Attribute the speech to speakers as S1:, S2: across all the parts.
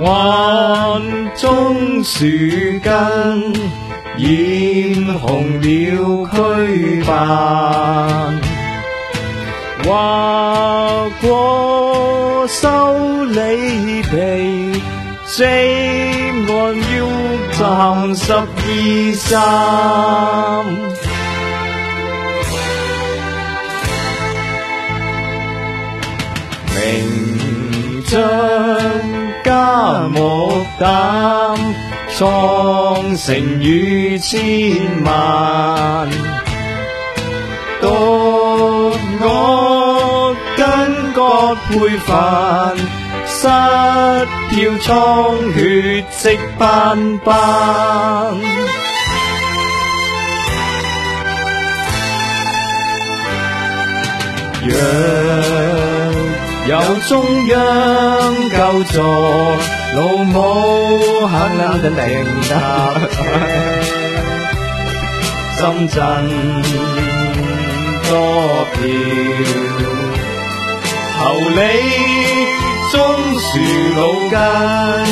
S1: 灣中樹根，染紅了區斑。劃過修理皮，西岸腰站12-3。名將加木膽，創成逾千萬。獨我筋骨配飯，失掉蒼血跡斑斑。若有中央救助，老母肯定搭深圳多票，後里棕樹老根，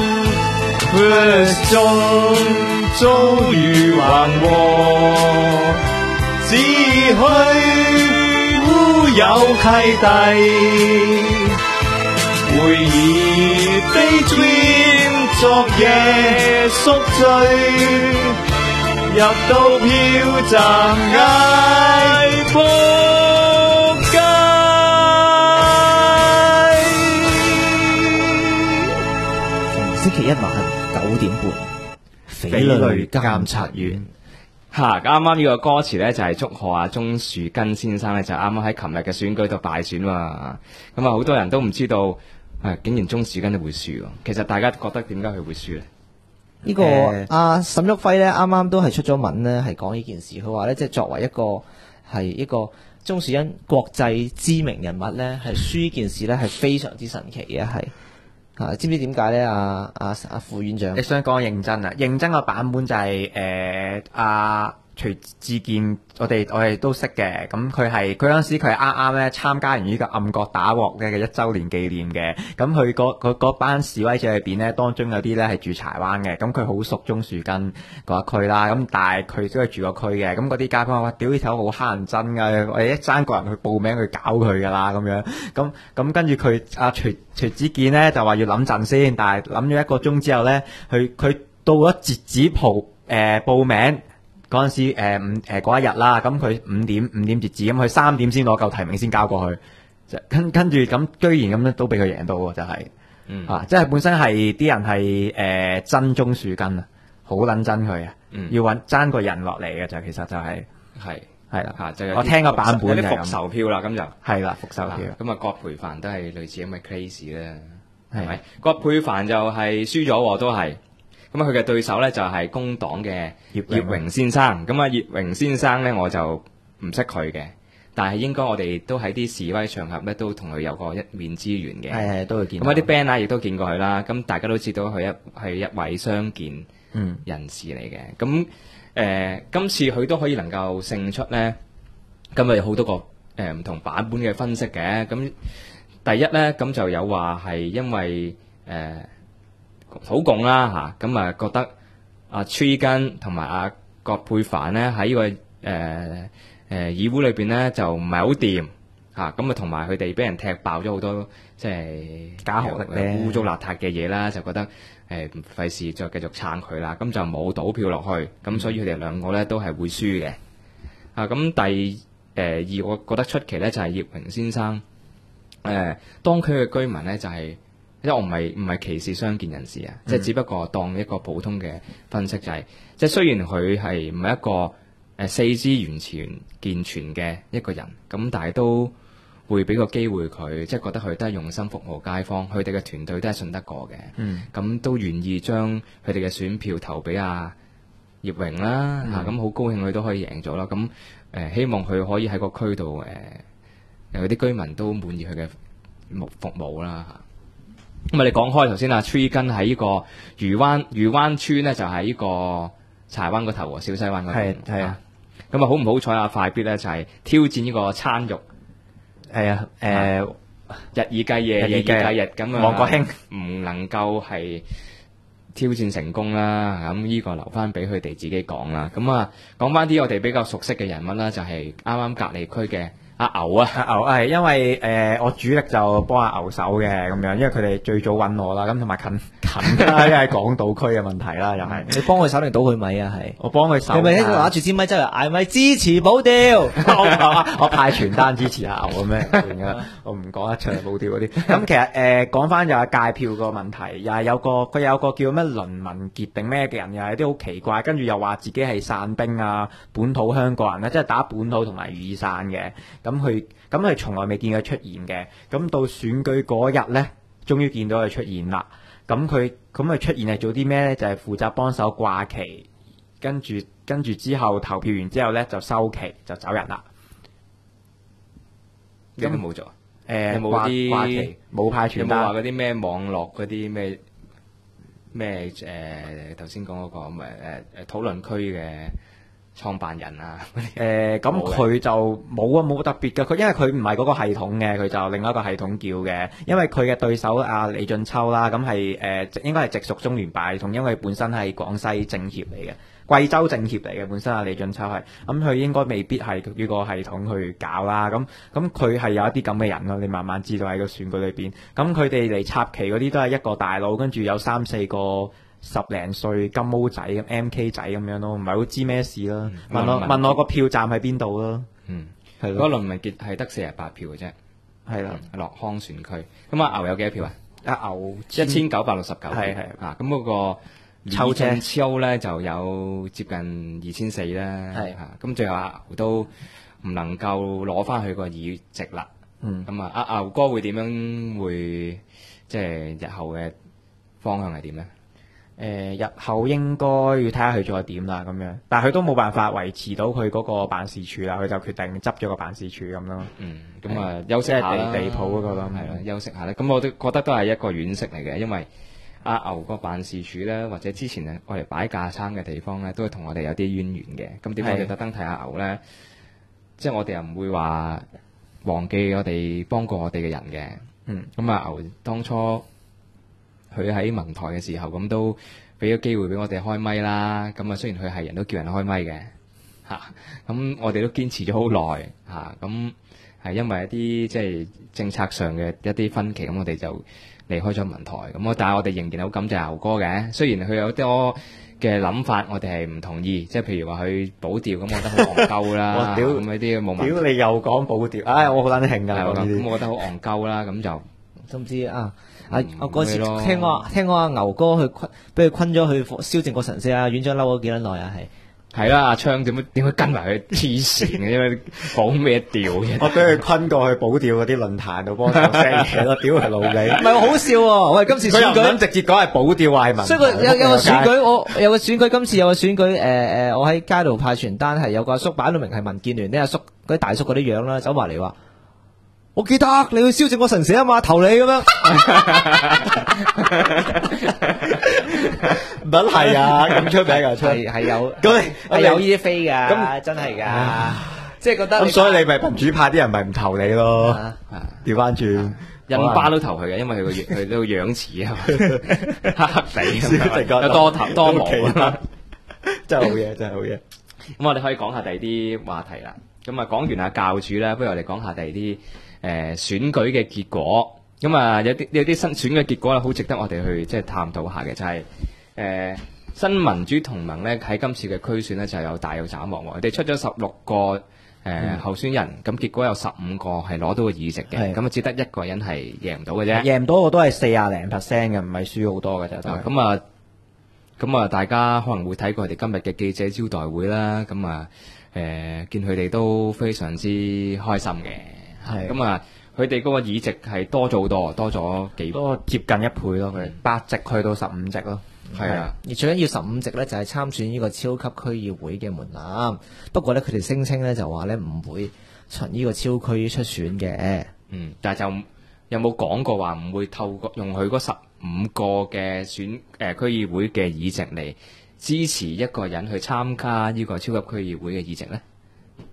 S1: 中遭遇橫禍，只許有契弟，會以 daydream 昨夜宿醉，入到票站嗌仆街。
S2: 逢星期一晚9點半，匪類監察院。
S1: 啱啱呢個歌詞呢，就係祝賀阿鍾樹根先生呢，就啱啱喺琴日嘅選舉度敗選嘛。咁啊，好多人都唔知道，竟然鍾樹根都會輸。其實大家覺得點解佢會輸呢？
S2: 呢個阿沈旭輝呢，啱啱都係出咗文呢，係講呢件事。佢話呢，即係作為一個鍾樹根國際知名人物呢，係輸呢件事呢，係非常之神奇嘅，係。知唔知點解咧？阿副院長，
S3: 你想講認真啊？認真個版本就係徐志健，我哋都識嘅。咁佢嗰陣時佢係啱啱咧參加完呢個暗角打鑊嘅1週年紀念嘅。咁佢嗰班示威者入邊咧，當中有啲咧係住柴灣嘅。咁佢好熟鍾樹根嗰一區啦。咁但係佢都係住個區嘅。咁嗰啲街坊話：屌呢頭好乞人憎㗎！我哋一爭個人去報名去搞佢㗎啦咁樣。咁跟住佢徐子健咧就話要諗陣先，但係諗咗1個鐘之後咧，佢到咗截止報名嗰陣時，嗰一日啦，咁佢5點截止，咁佢3點先攞夠提名先交過去，跟住咁居然咁樣都俾佢贏到喎，就係、即係本身係啲人係真鍾樹根啊，好撚真佢啊，要爭個人落嚟嘅就其實就係啦
S1: 就
S3: 我聽個版本
S1: 有啲復仇票啦，咁就
S3: 係啦復仇票。
S1: 咁啊，葛培帆都係類似咁嘅 case 啦，係咪？葛培帆就係輸咗，都係。咁啊，佢嘅對手咧就係工黨嘅葉榮先生。咁啊，葉榮先生咧我就唔識佢嘅，但係應該我哋都喺啲示威場合咧都同佢有過一面之緣嘅。
S3: 係都會見。
S1: 咁啲 band 啊，亦都見過佢啦。咁大家都知道佢係一位傷健人士嚟嘅。咁今次佢都可以能夠勝出咧，今日有好多個唔同版本嘅分析嘅。咁第一咧，咁就有話係因為土共啦嚇，咁啊覺得阿崔根同埋阿葛珮帆咧喺呢個議會裏邊咧就唔係好掂嚇，咁啊同埋佢哋俾人踢爆咗好多即係
S3: 假學歷咧
S1: 污糟邋遢嘅嘢啦，就覺得費事再繼續撐佢啦，咁就冇倒票落去，咁所以佢哋兩個咧都係會輸嘅。咁第二我覺得出奇咧就係葉榮先生，當區嘅居民咧就係。因為我唔係歧視傷健人士啊，即係只不過當一個普通嘅分析就係，即係雖然佢係唔係一個四肢完全健全嘅一個人，咁但係都會俾個機會佢，即係覺得佢都係用心服務街坊，佢哋嘅團隊都係信得過嘅，咁都願意將佢哋嘅選票投俾阿葉榮啦，咁好高興佢都可以贏咗啦，咁希望佢可以喺個區度有啲居民都滿意佢嘅服務啦。咁啊！你講開頭先啊，Tree 根喺呢個漁灣村咧，就係呢個柴灣個頭喎，小西灣個頭。係啊。咁啊，好唔好彩啊？快必咧就係挑戰呢個餐肉。
S3: 係啊。
S1: 日以繼夜，夜以繼日咁啊，
S3: 王國興
S1: 唔能夠係挑戰成功啦。咁呢個留翻俾佢哋自己講啦。咁啊，講翻啲我哋比較熟悉嘅人物啦，就係啱啱隔離區嘅阿牛啊。
S3: 阿牛係因為我主力就幫阿牛手嘅咁樣，因為佢哋最早揾我啦，咁同埋近啦，因為港島區嘅問題啦，又係
S2: 你幫佢手定倒佢米啊？係
S3: 我幫佢手。
S2: 你咪喺度拿住支咪周圍嗌咪支持保釣，
S3: 我派傳單支持阿牛咁樣，我唔講一場保釣嗰啲。咁其實講翻又係界票個問題，又係佢有個叫咩倫文傑定咩嘅人，又係啲好奇怪，跟住又話自己係散兵啊，本土香港人咧，即係打本土同埋雨傘嘅。咁佢從來未見佢出現嘅，咁到選舉嗰日咧，終於見到佢出現啦。咁佢出現係做啲咩咧？就係負責幫手掛旗，跟住之後投票完之後咧就收旗就走人啦。
S1: 你都冇做？
S3: 有
S1: 冇啲
S3: 掛旗冇派傳單？
S1: 有冇話嗰啲咩網絡嗰啲咩頭先講嗰個討論區嘅創辦人啊？
S3: 咁佢就冇特別嘅，因為佢唔係嗰個系統嘅，佢就另一個系統叫嘅。因為佢嘅對手阿李俊秋啦，咁係應該係直屬中聯辦系統，因為本身係廣西政協嚟嘅，貴州政協嚟嘅本身阿李俊秋係，咁佢應該未必係呢個系統去搞啦。咁佢係有一啲咁嘅人咯，你慢慢知道喺個選舉裏邊。咁佢哋嚟插旗嗰啲都係一個大佬，跟住有3-4個10零歲金毛仔咁 MK 仔咁樣咯，唔係好知咩事啦。問我個票站喺邊度咯？係
S1: 嗰個倫文傑係得48票嘅啫，
S3: 係啦，
S1: 樂康選區。咁阿牛有幾多票啊？
S3: 阿牛
S1: 1969票，
S3: 係
S1: 啊，咁嗰個李俊秋咧就有接近2400啦，
S3: 係
S1: 咁最後阿牛都唔能夠攞翻佢個議席啦。咁啊，阿牛哥會點樣會即係日後嘅方向係點咧？
S3: 日後應該要睇下佢再點啦咁樣，但係佢都冇辦法維持到佢嗰個辦事處啦，佢就決定執咗個辦事處咁咯。
S1: 咁啊休息下啦，
S3: 地鋪嗰個咯，
S1: 係啦，休息下咧。咁我都覺得都係一個軟式嚟嘅，因為阿牛個辦事處咧，或者之前我哋擺架撐嘅地方咧，都係同我哋有啲淵源嘅。咁點解我哋特登睇阿牛咧？即係我哋又唔會話忘記我哋幫過我哋嘅人嘅。咁阿牛當初佢喺文台嘅時候，咁都俾咗機會俾我哋開咪啦。咁啊，雖然佢係人都叫人開咪嘅咁我哋都堅持咗好耐咁係因為一啲即係政策上嘅一啲分歧，咁我哋就離開咗文台。咁但係我哋仍然好感謝牛哥嘅。雖然佢有多嘅諗法，我哋係唔同意，即係譬如話去保釣，咁我覺得好戇鳩啦。咁呢啲冇問題。
S3: 屌你又講保釣，我好撚興㗎。
S1: 咁我覺得好戇鳩啦。咁就
S2: 甚至我嗰次聽講阿牛哥俾佢昆咗去燒正個神社啊，院長嬲咗幾撚耐啊？
S1: 係啦，阿昌點解跟埋佢黐線嘅？因為講咩釣嘅？
S3: 我俾佢昆過去保釣嗰啲論壇度幫手 send 嘢咯，屌係老味。唔
S2: 係好笑喎！我哋今次選舉
S3: 直接講係保釣話係民。
S2: 所以有個選舉，有個選舉，今次有個選舉，我喺街度派傳單，係有個阿叔擺到明係民建聯啲阿叔嗰啲大叔嗰啲樣啦，走埋嚟話。我記得你去燒正個神社啊嘛，投你咁樣，
S3: 唔係啊，咁出名㗎，
S2: 係有，係有呢啲飛㗎，咁真係㗎，即係覺得。
S3: 咁所以你咪民主派啲人咪唔投你咯，調翻轉，
S1: 印巴都投佢嘅，因為佢都樣似啊，黑地，有多頭多毛啊，
S3: 真係好嘢，真係好嘢。
S1: 咁我哋可以講下第二啲話題啦。咁啊，講完阿教主啦，不如我哋講下第二啲。選舉嘅結果，咁啊有啲新選嘅結果好值得我哋去即係探討下嘅，就係新民主同盟咧喺今次嘅區選咧就有大有斬獲喎，佢哋出咗16個候選人，咁結果有15個係攞到個議席嘅，咁啊只得一個人係贏唔到嘅啫，
S3: 贏唔到個都係40%嘅，唔係輸好多嘅就
S1: 咁啊大家可能會睇過佢哋今日嘅記者招待會啦，咁啊見佢哋都非常之開心嘅。咁啊，佢哋嗰個議席係多咗好多，多咗
S3: 接近1倍咯，佢8席去到15席咯。
S2: 係啊，而最緊要15席咧就係參選呢個超級區議會嘅門檻。不過咧，佢哋聲稱咧就話咧唔會循呢個超區出選嘅。
S1: 但係就有冇講過話唔會透過用佢嗰15個嘅區議會嘅議席嚟支持一個人去參加呢個超級區議會嘅議席咧？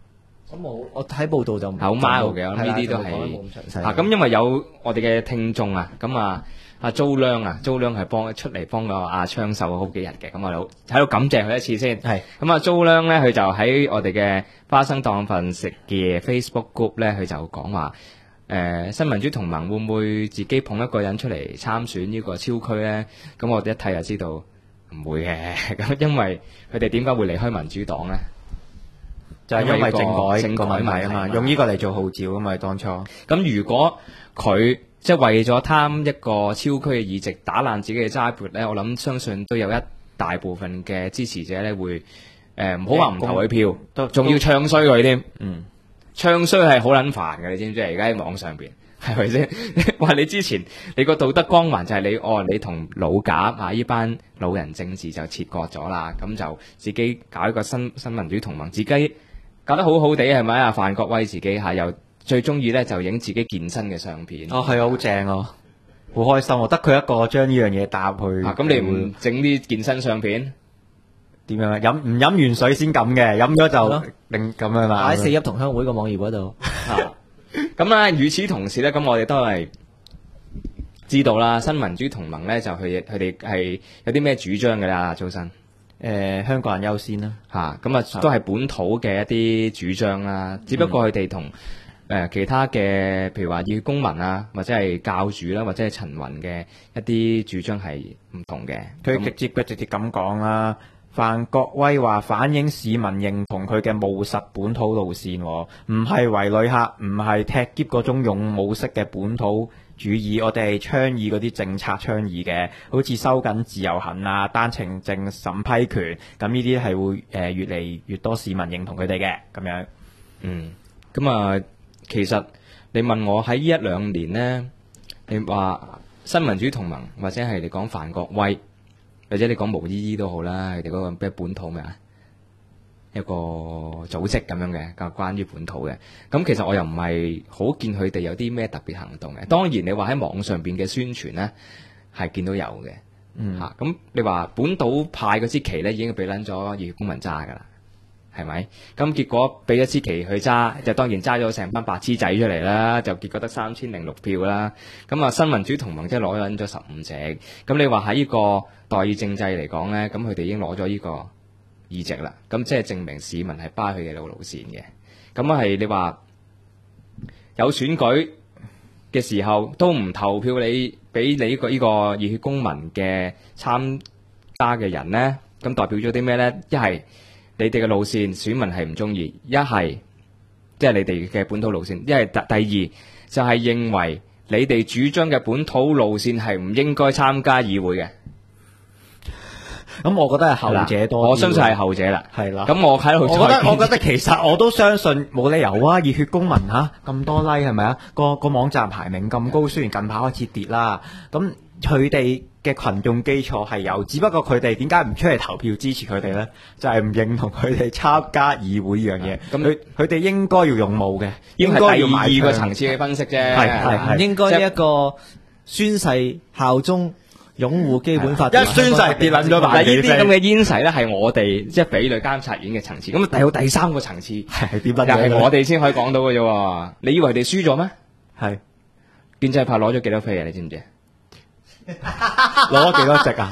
S2: 咁我睇報道就
S1: 好 mild 嘅，我諗呢啲都係
S2: 冇咁詳細。
S1: 咁因為有我哋嘅聽眾啊，咁啊阿租娘係出嚟幫個阿昌壽好幾日嘅，咁我哋喺度感謝佢一次先。
S2: 係
S1: 咁啊租娘咧，佢就喺我哋嘅花生當份食嘅 Facebook group 咧，佢就講話新民主同盟會唔會自己捧一個人出嚟參選呢個超區咧？咁我哋一睇就知道唔會嘅，咁因為佢哋點解會離開民主黨咧？
S3: 就係因為政改
S1: 問題
S3: 啊嘛，用呢個嚟做號召啊嘛，當初。
S1: 咁如果佢即係為咗貪一個超區嘅議席，打爛自己嘅齋缽咧，我諗相信都有一大部分嘅支持者咧會唔好話唔投佢票，仲要唱衰佢添。唱衰係好撚煩嘅，你知唔知？而家喺網上邊係咪先？話你之前你個道德光環就係你同老賈啊呢班老人政治就切割咗啦，咁就自己搞一個新民主同盟，自己搞得好好地係咪啊？范國威自己又最中意咧就影自己健身嘅相片。
S3: 哦，係啊，好正啊，好開心啊！得佢一個將呢樣嘢搭去。
S1: 咁你唔整啲健身相片？
S3: 點樣啊？飲完水先咁嘅，飲咗就令咁樣啦。
S2: 喺四邑同鄉會個網頁嗰度。
S1: 咁咧，與此同時咧，咁我哋都係知道啦，新民主同盟咧就佢哋係有啲咩主張嘅啦，周生。
S3: 香港人優先啦。
S1: 咁啊都係本土嘅一啲主張啦，只不過佢哋同其他嘅，譬如話熱血公民啊，或者係教主啦，或者係陳雲嘅一啲主張係唔同嘅。
S3: 佢直接咁講啦。范國威話反映市民認同佢嘅務實本土路線，唔係為旅客，唔係踢篋嗰種勇武式嘅本土主義。我哋係倡議嗰啲政策倡議嘅，好似收緊自由行啊、單程證審批權，咁呢啲係會越嚟越多市民認同佢哋嘅咁樣。
S1: 咁啊，其實你問我喺呢一兩年呢，你話新民主同盟或者係你講范國威。或者你講毛依依都好啦，佢哋嗰個咩本土咩啊，一個組織咁樣嘅，關於本土嘅。咁其實我又唔係好見佢哋有啲咩特別行動嘅。當然你話喺網上邊嘅宣傳呢，係見到有嘅。咁你話本土派嗰支旗呢，已經俾撚咗熱血公民揸㗎啦，係咪？咁結果俾一支旗去揸，就當然揸咗成班白痴仔出嚟啦，就結果得3006票啦。咁啊，新民主同盟即係攞緊咗15席。咁你話喺呢個代議政制嚟講呢，咁佢哋已經攞咗呢個議席啦。咁即係證明市民係巴佢嘅路線嘅。咁係你話有選舉嘅時候都唔投票你，俾你呢個熱血公民嘅參加嘅人呢，咁代表咗啲咩呢？一係你哋嘅路線選民係唔中意，一係即係你哋嘅本土路線，一係第二就係認為你哋主張嘅本土路線係唔應該參加議會嘅。
S3: 咁我覺得係後者多，
S1: 我相信係後者啦。
S3: 係啦。
S1: 咁我喺度，
S3: 我覺得其實我都相信冇理由啊！熱血公民咁多 like 係咪啊？個網站排名咁高，雖然近排開始跌啦，咁佢哋嘅群眾基礎係有，只不過佢哋點解唔出嚟投票支持佢哋呢？就係唔認同佢哋參加議會呢樣嘢。咁佢哋應該要勇武嘅，應該要買
S1: 第二個層次嘅分析啫。
S2: 係應該呢一個宣誓效忠。擁護基本法，
S3: 一宣誓跌撚咗萬幾飛。
S1: 呢啲咁嘅煙誓咧，係我哋即係匪類監察院嘅層次。咁有第三個層次
S3: 係點樣？
S1: 又係我哋先可以講到嘅啫。你以為佢哋輸咗咩？係建制派攞咗幾多飛啊？你知唔知？
S3: 攞咗幾多席啊？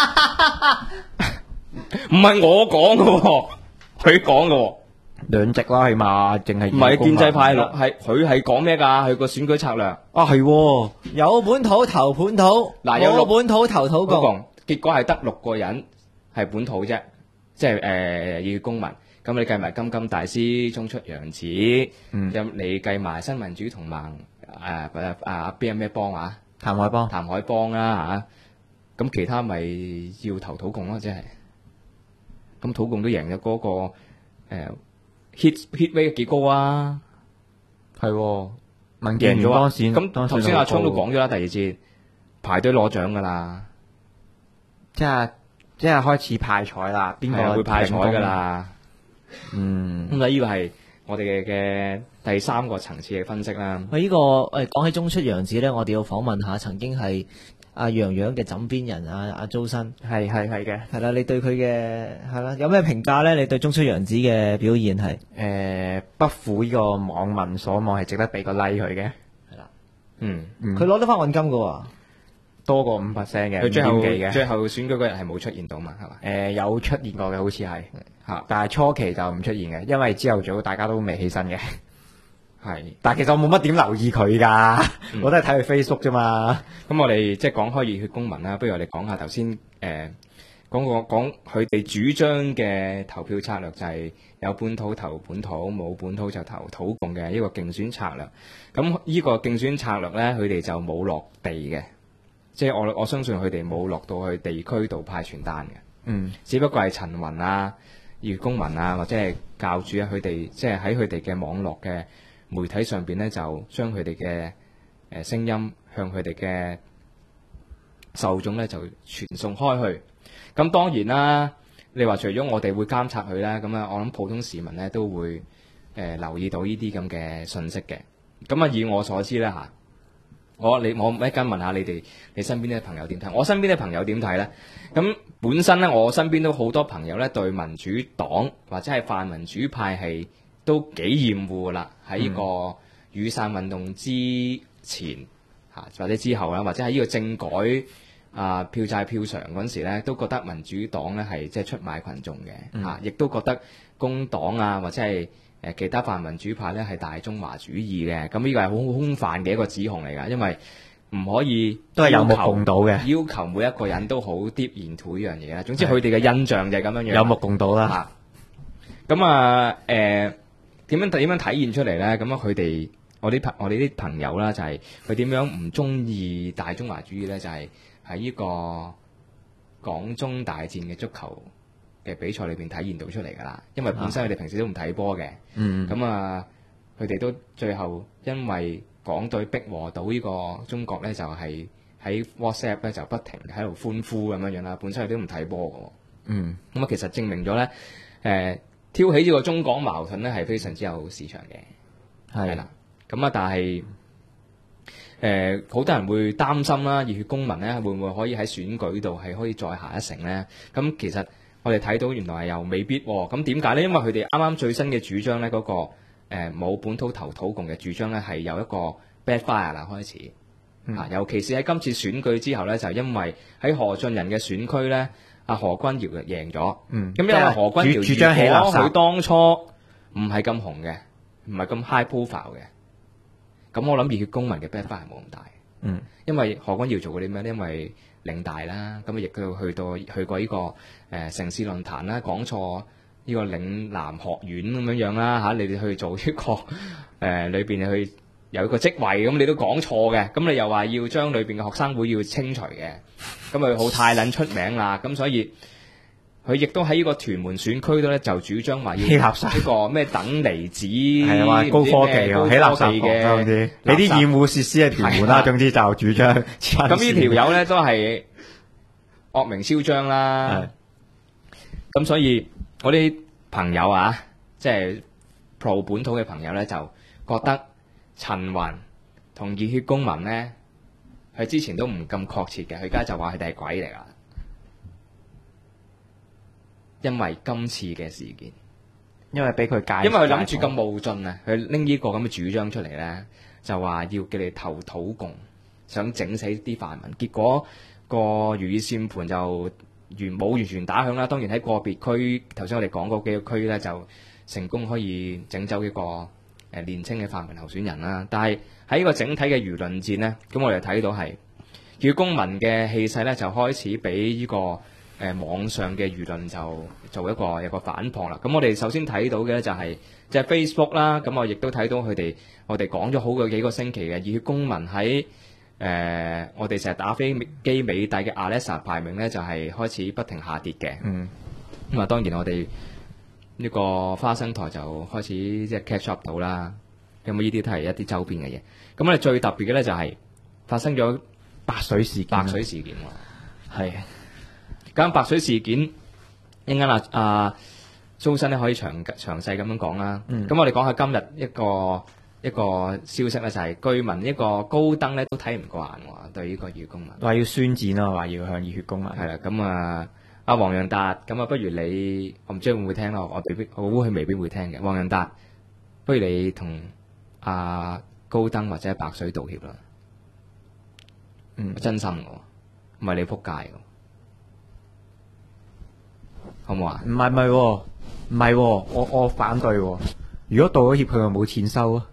S1: 唔係我講嘅，佢講嘅。
S3: 2席啦，起碼淨係
S1: 唔係建制派落，係佢係講咩㗎？佢個選舉策略
S3: 係
S2: 有本土投本土，有本土投土共，
S1: 結果係得6個人係本土啫，即係熱血公民。咁你計埋金金大師、中出楊子，咁你計埋新民主同盟邊咩幫啊？譚海邦啦嚇，咁其他咪要投土共咯，即係咁土共都贏咗嗰個hit rate 幾高啊？
S3: 係民建聯當選，
S1: 咁頭先阿昌都講咗啦，第二節排隊攞獎噶啦，
S3: 即係開始派彩啦，邊個
S1: 會派彩噶啦？咁呢個係我哋嘅第三個層次嘅分析啦。
S2: 呢個講起中出楊子咧，我哋要訪問下曾經係楊洋嘅枕邊人阿周生。
S3: 係嘅。
S2: 係啦，你對佢嘅係啦有咩評價咧？你對中出陽子嘅表現係
S3: 不負呢個網民所望，係值得俾個 like 佢嘅。
S2: 係啦，
S1: 嗯，
S2: 佢攞得翻按金嘅喎。
S3: 多過5%嘅，
S1: 佢最後
S3: 5.幾嘅。
S1: 最後選舉嗰日係冇出現到嘛，係嘛？
S3: 有出現過嘅，好似係嚇，但係初期就唔出現嘅，因為朝頭早大家都未起身嘅。
S1: 係。
S3: 但係其實我冇乜點留意佢㗎，我都係睇佢 Facebook 啫嘛。
S1: 咁我哋即係講開熱血公民啦，不如我哋講下頭先講佢哋主張嘅投票策略，就係有本土投本土，冇本土就投土共嘅一個競選策略。咁呢個競選策略呢，佢哋就冇落地嘅，即係我相信佢哋冇落到去地區度派傳單嘅。
S3: 嗯，
S1: 只不過係陳雲啊、熱血公民啊，或者係教主啊，佢哋即係喺佢哋嘅網絡嘅媒體上邊呢，就將佢哋嘅聲音向佢哋嘅受眾呢就傳送開去。咁當然啦，你話除咗我哋會監察佢啦，咁啊，我諗普通市民呢都會留意到呢啲咁嘅信息嘅。咁啊，以我所知咧嚇，我一陣問下你哋，你身邊啲朋友點睇？我身邊啲朋友點睇呢？咁本身咧，我身邊都好多朋友咧對民主黨或者係泛民主派係都幾厭惡啦。喺呢個雨傘運動之前或者之後啦，或者喺呢個政改票債票償嗰陣時咧，都覺得民主黨咧係即係出賣群眾嘅亦都覺得工黨或者係其他泛民主派咧係大中華主義嘅。咁呢個係好空泛嘅一個指控嚟㗎，因為唔可以
S3: 都係有目共睹嘅，
S1: 要求每一個人都好 deep into 呢樣嘢啦。總之佢哋嘅印象就係咁樣樣，
S3: 有目共睹啦。
S1: 咁點樣體現出嚟咧？咁佢哋我哋啲朋友啦，就係佢點樣唔中意大中華主義咧？就係喺呢個港中大戰嘅足球嘅比賽裏邊體現到出嚟㗎啦。因為本身佢哋平時都唔睇波嘅，咁佢哋都最後因為港隊逼和到呢個中國咧，就係喺 WhatsApp 咧就不停喺度歡呼咁樣樣啦。本身佢哋都唔睇波嘅，咁其實證明咗咧，挑起呢個中港矛盾咧係非常之有市場嘅，係啦。咁但係好多人會擔心啦，熱血公民咧會唔會可以喺選舉度係可以再下一城咧？咁其實我哋睇到原來係又未必喎。咁點解咧？因為佢哋啱啱最新嘅主張咧，嗰個冇本土投土共嘅主張咧，係有一個 backfire 啦開始，尤其是喺今次選舉之後咧，就因為喺何俊仁嘅選區咧，阿何君堯贏咗，咁因為何君堯
S3: 主張起垃圾，
S1: 佢當初唔係咁紅嘅，唔係咁 high profile 嘅，咁我諗熱血公民嘅 backfire 冇咁大，因為何君堯做過啲咩咧？因為領大啦，咁亦都去過呢個城市論壇啦，講錯呢個嶺南學院咁樣啦嚇，你哋去做一個裏邊去有一個職位，咁你都講錯嘅，咁你又話要將裏邊嘅學生會要清除嘅，咁佢好太撚出名啦，咁所以佢亦都喺呢個屯門選區度咧就主張話要
S3: 起垃圾
S1: 呢個咩等離子，
S3: 係話高科技起垃圾嘅，你啲厭惡設施係屯門啦，總之就主張。咁
S1: 呢條友咧都係惡名昭彰啦，咁所以我啲朋友即係 pro 本土嘅朋友咧，就覺得陳雲同熱血公民咧，佢之前都唔咁確切嘅，佢而家就話佢哋係鬼嚟啦，因為今次嘅事件，
S3: 因為俾佢介，
S1: 因為佢諗住咁冒進啊，佢拎呢個咁嘅主張出嚟咧，就話要叫你投土共，想整死啲泛民，結果個如意算盤就冇完全打響啦。當然喺個別區，頭先我哋講嗰幾個區咧，就成功可以整走一個年青嘅泛民候選人啦。但係喺呢個整體嘅輿論戰呢，咁我哋睇到係熱血公民嘅氣勢咧，就開始俾呢個網上嘅輿論就做有個反撲啦。咁我哋首先睇到嘅咧就係即係 Facebook 啦。咁我亦都睇到我哋講咗好過幾個星期嘅熱血公民喺我哋成日打飛機美帝嘅 Alexa 排名咧，就係開始不停下跌嘅。咁當然我哋呢個花生台就開始即係 catch up 到啦。咁呢啲都係一啲周邊嘅嘢。咁我哋最特別嘅咧就係發生咗
S3: 白水事件。
S1: 係。咁白水事件，一陣間蘇生咧可以詳細咁樣講啦。咁我哋講下今日一個一個消息咧，就係據聞一個高登咧都睇唔過眼喎，對呢個熱血公民。
S3: 話要宣戰咯，話要向熱血公民。
S1: 係啦，咁啊，阿黃洋達，咁啊，不如你，我唔知會唔會聽咯，我估佢未必會聽嘅。黃洋達，不如你同阿高登或者白水道歉啦。真心嘅，唔係你撲街嘅，好唔好啊？
S3: 唔係喎，我反對喎。如果道咗歉，佢咪冇錢收啊？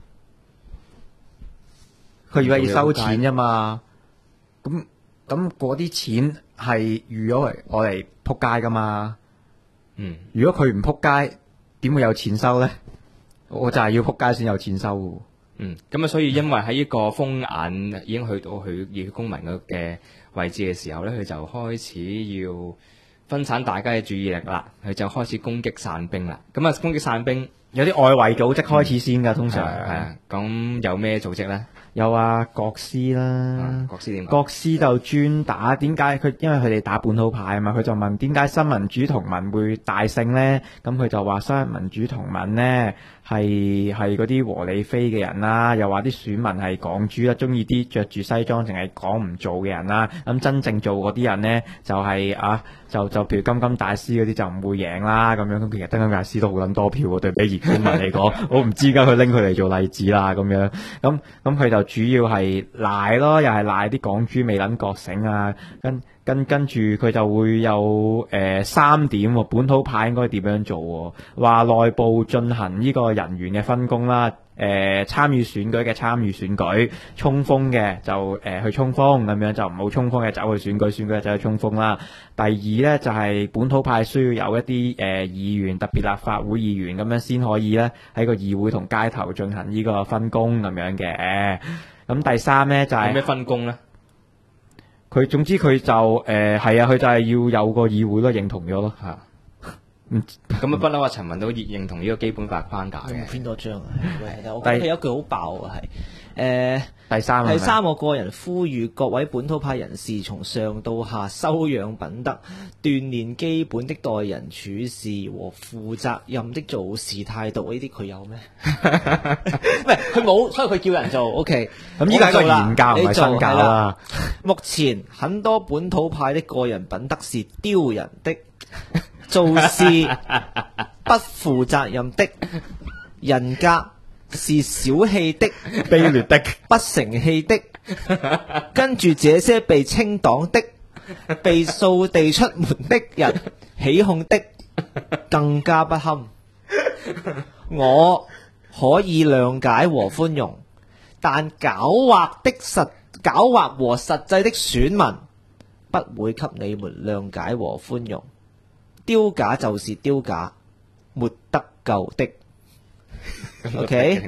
S3: 佢以為要收錢啫嘛。咁嗰啲錢係預咗嚟我嚟撲街噶嘛。如果佢唔撲街，點會有錢收咧？我就係要撲街先有錢收嘅。
S1: 咁啊，所以因為喺呢個風眼已經去到佢熱血公民嘅位置嘅時候咧，佢就開始要分散大家嘅注意力啦。佢就開始攻擊散兵啦。咁啊，攻擊散兵
S3: 有啲外圍組織開始先㗎，通常
S1: 係啊。咁有咩組織咧？
S3: 有啊，國師啦，
S1: 國師點講？
S3: 國師就專打，點解佢？因為佢哋打本土派啊嘛，佢就問點解新民主同盟會大勝呢？咁佢就話新民主同盟呢係嗰啲和理非嘅人啦，又話啲選民係港豬啦，中意啲着住西裝淨係講唔做嘅人啦。咁真正做嗰啲人呢，就係就譬如金金大師嗰啲就唔會贏啦咁樣。咁其實金金大師都好撚多票喎，對比熱公民嚟講，我唔知點解佢拎佢嚟做例子啦咁樣。咁佢就主要係賴咯，又係賴啲港豬未撚覺醒啊。跟住佢就會有3點喎，本土派應該點樣做喎？話內部進行呢個人員嘅分工啦，參與選舉嘅參與選舉，衝鋒嘅就去衝鋒咁樣，就唔好衝鋒嘅走去選舉，選舉嘅走去衝鋒啦。第二呢，就係本土派需要有一啲議員，特別立法會議員咁樣先可以呢喺個議會同街頭進行呢個分工咁樣嘅。咁第三呢，就係
S1: 有咩分工呢？
S3: 佢總之佢就係啊，佢就係要有個議會咯，認同咗咯嚇。
S1: 咁啊，不嬲啊，陳文都認同呢個基本法框架嘅。
S2: 編多張啊！我覺得佢有一句好爆啊，係
S3: 第
S2: 三，我個人呼籲各位本土派人士從上到下修養品德，鍛鍊基本的待人處事和負責任的做事態度。呢啲佢有咩？唔係佢冇，所以佢叫人做。OK，
S3: 咁呢個係個言教唔係身教啦。
S2: 目前很多本土派的個人品德是丟人的，做事不負責任的，人格是小氣的、
S3: 卑劣的、
S2: 不成器的。跟住這些被清黨的、被掃地出門的人起哄的，更加不堪。我可以諒解和寬容，但狡猾和實際的選民不會給你們諒解和寬容。丟架就是丟架，沒得救的。OK，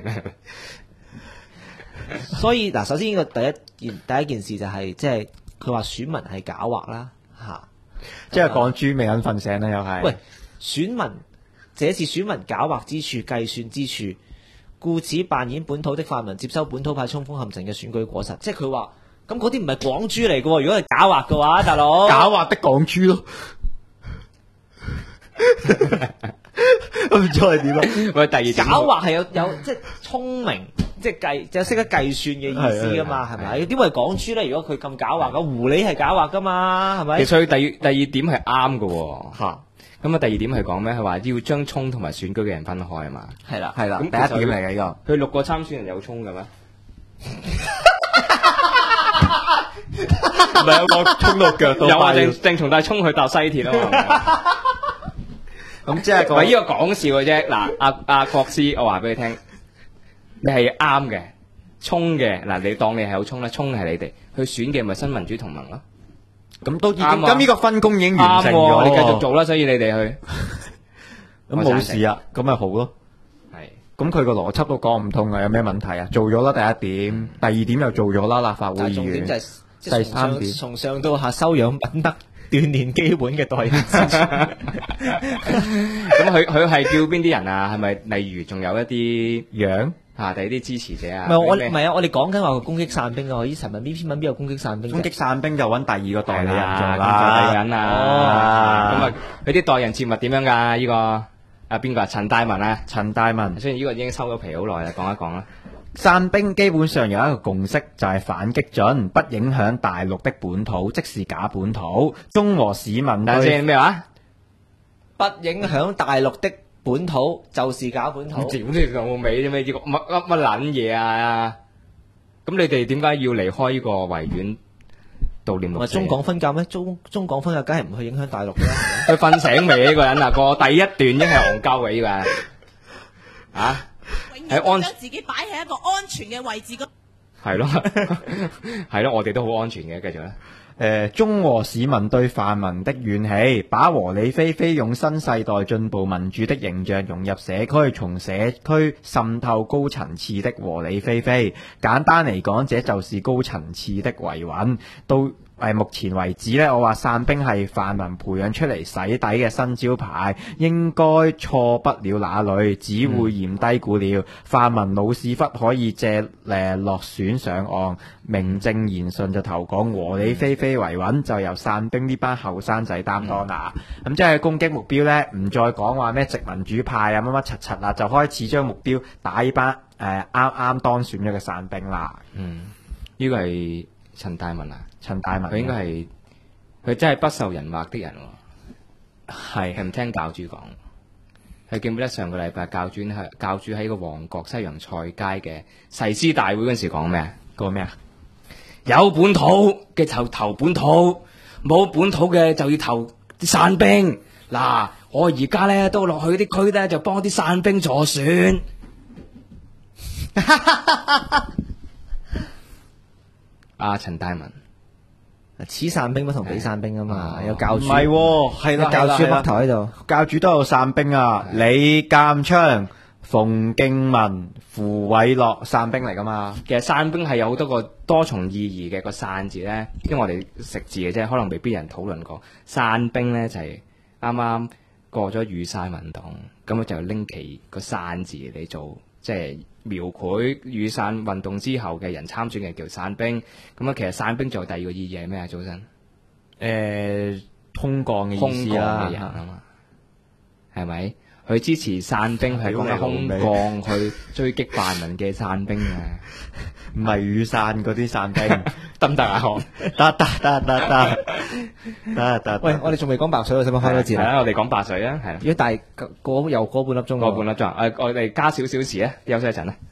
S2: 所以嗱，首先呢個第一件事就係即係佢話選民係狡猾啦，
S3: 即係港豬未肯瞓醒啦，又係。
S2: 喂，選民，這是選民狡猾之處、計算之處，故此扮演本土的泛民，接收本土派衝鋒陷陣嘅選舉果實。即係佢話，咁嗰啲唔係港豬嚟嘅喎，如果係狡猾嘅話，大佬。
S3: 狡猾的港豬咯。唔知係點啊？
S1: 喂，第二點
S2: 狡猾係有即係聰明，即係有識得計算嘅意思噶嘛？係咪？點會係港豬咧？如果佢咁狡猾，咁狐狸係狡猾噶嘛？係咪？
S1: 其實佢第二點係啱嘅喎。咁啊，第二點係講咩？係話要將衝同埋選舉嘅人分開啊嘛。
S2: 係啦，
S3: 係啦。第一點嚟嘅呢
S1: 個。佢6個參選人有衝嘅咩？
S3: 唔係有個衝到腳都。
S1: 有啊，鄭松泰衝去搭西鐵啊嘛。
S3: 咁即係
S1: 呢個講笑嘅啫。嗱，阿國師，我話俾你聽，你係啱嘅，衝嘅嗱，你當你係有衝啦，衝係你哋去選嘅，咪新民主同盟咯。
S3: 咁都已經咁呢個分工已經完成咗，
S1: 你繼續做啦。所以你哋去
S3: 咁冇事啊，咁咪好咯。係，咁佢個邏輯都講唔通啊，有咩問題啊？做咗啦第一點，第二點又做咗啦，立法會議員。
S2: 重點就係
S3: 第三點，
S2: 從上到下修養品德。鍛鍊基本嘅待人之處。
S1: 咁佢係叫邊啲人啊？係咪例如仲有一啲
S3: 樣
S1: 第啲支持者啊？
S2: 唔係啊！我哋講緊話佢攻擊散兵啊！依陳文呢篇文邊有攻擊散兵？
S3: 攻擊散兵就揾第二個代理人做啦，
S1: 第二個人啊！咁啊，佢啲待人接物點樣㗎？呢個邊個啊？陳大文啊，
S3: 陳大文。
S1: 雖然呢個已經收咗皮好耐啦，講一講啦。
S3: 散兵基本上有一個共識，就係反激進，不影響大陸的本土，即是假本土。中和市民
S1: 等陣先咩話？
S2: 不影響大陸的本土，就是假本土。
S1: 屌你老味啫咩？呢個乜撚嘢啊？咁你哋點解要離開呢個維園悼念六四？
S2: 中港分界咩？中港分界梗係唔去影響大陸嘅啦。
S1: 佢瞓醒未呢個人啊？個第一段已經係戇鳩嘅呢個人啊！
S4: 永遠將自己擺喺一個安全嘅位置。
S1: 係咯，係咯，我哋都好安全嘅。繼續咧。
S3: 中和市民對泛民的怨氣，把和理非非用新世代進步民主的形象融入社區，從社區滲透高層次的和理非非。簡單嚟講，這就是高層次的維穩。到目前為止呢，我話散兵係泛民培養出嚟洗底嘅新招牌，應該錯不了哪裏，只會嫌低估了。泛民老屎忽可以借落選上岸，名正言順就投講和理非非維穩，就由散兵呢班後生仔擔當啦。咁即係攻擊目標呢，唔再講話咩殖民主派啊乜乜柒柒啦，就開始將目標打呢班啱啱當選咗嘅散兵啦。
S1: 呢個係陳大文啊。
S3: 陳大文
S1: 佢應該係佢真係不受人話的人喎，
S3: 係
S1: 唔聽教主講。佢記唔記得上個禮拜教主喺個旺角西洋菜街嘅誓師大會嗰陣時講咩？
S3: 講咩啊？
S1: 有本土嘅就投本土，冇本土嘅就要投啲散兵。嗱，我而家咧都落去啲區咧就幫啲散兵助選。陳大文。
S2: 此散兵不同彼散兵啊嘛，有教主
S3: 唔係喎，係啦，
S2: 教主嘜頭喺度，
S3: 教主都有散兵啊，李鑑昌、馮敬文、符偉樂散兵嚟噶嘛。
S1: 其實散兵係有好多個多重意義嘅，個散字咧，因為我哋食字嘅啫，可能未必有人討論過。散兵咧就係啱啱過咗雨傘運動，咁就拎起個散字嚟做，即係描繪雨傘運動之後嘅人參選嘅叫散兵。咁啊，其實散兵仲有第二個意義係咩啊？早晨，
S3: 空降嘅
S1: 空
S3: 意思
S1: 降
S3: 啦
S1: 嘅人啊嘛，係咪？佢支持散兵係講緊空降去追擊泛民嘅散兵啊，
S3: 唔係雨傘嗰啲散兵，
S1: 得唔得啊？
S3: 得。
S2: 喂，我哋仲未講白水，我使唔使開多字啊？
S1: 係啦，我哋講白水啊，係啦，
S2: 如果大過又過半粒鐘，
S1: 個半粒鐘，我哋加少少時啊，休息一陣啦。